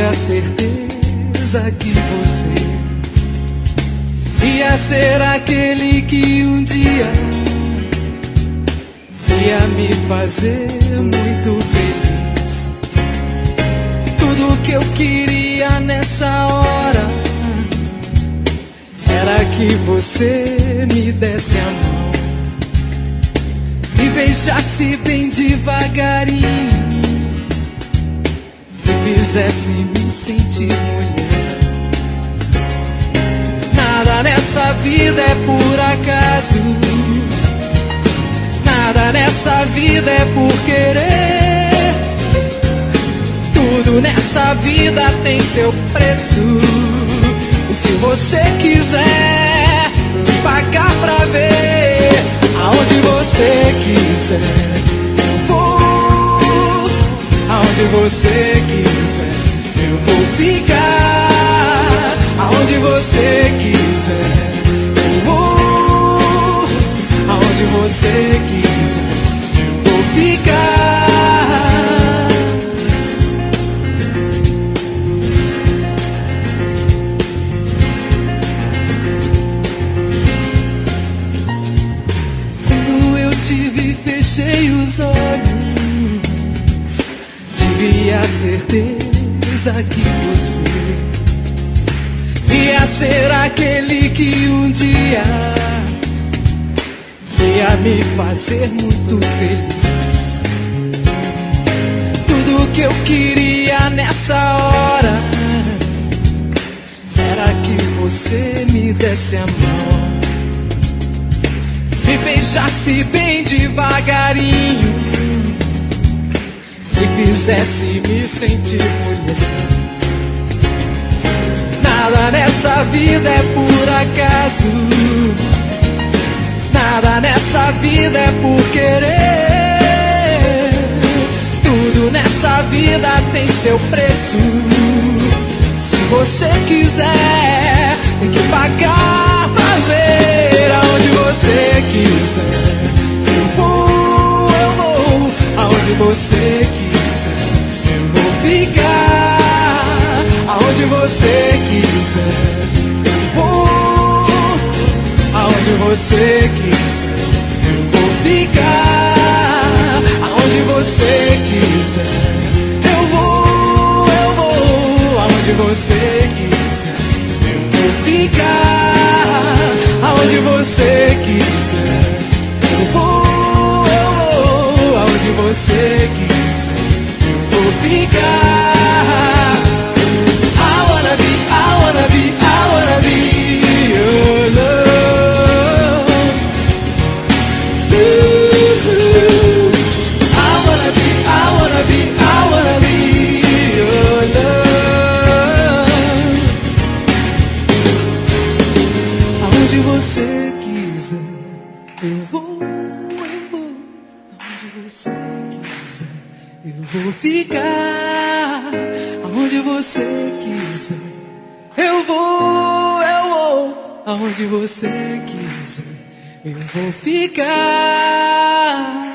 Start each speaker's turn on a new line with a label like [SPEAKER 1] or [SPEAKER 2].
[SPEAKER 1] a certeza que você ia ser aquele que um dia ia me fazer muito feliz. Tudo que eu queria nessa hora era que você me desse a mão e beijasse bem devagarinho e fizesse me sentir mulher. Nada nessa vida é por acaso, nada nessa vida é por querer. Tudo nessa vida tem seu preço, e se você quiser pagar pra ver, aonde você quiser eu vou, aonde você quiser eu vou ficar, aonde você quiser eu vou, aonde você quiser eu vou ficar. Te vi, fechei os olhos, tive a certeza que você ia ser aquele que um dia ia me fazer muito feliz. Tudo que eu queria nessa hora era que você me desse a mão e beijasse bem devagarinho e fizesse me sentir mulher. Nada nessa vida é por acaso, nada nessa vida é por querer. Tudo nessa vida tem seu preço, se você quiser tem que pagar pra ver. Aonde você quiser eu vou, aonde você quiser eu vou ficar, aonde você quiser eu vou, aonde você quiser eu vou ficar, aonde você quiser eu vou, aonde você quiser eu vou ficar, aonde você quiser eu vou, aonde você quiser eu vou ficar. I wanna be, I wanna be, I wanna be your love. I wanna be, I wanna be, I wanna be your love. Aonde você quiser eu vou, aonde você quiser eu vou ficar, aonde você quiser eu vou, aonde você quiser eu vou ficar.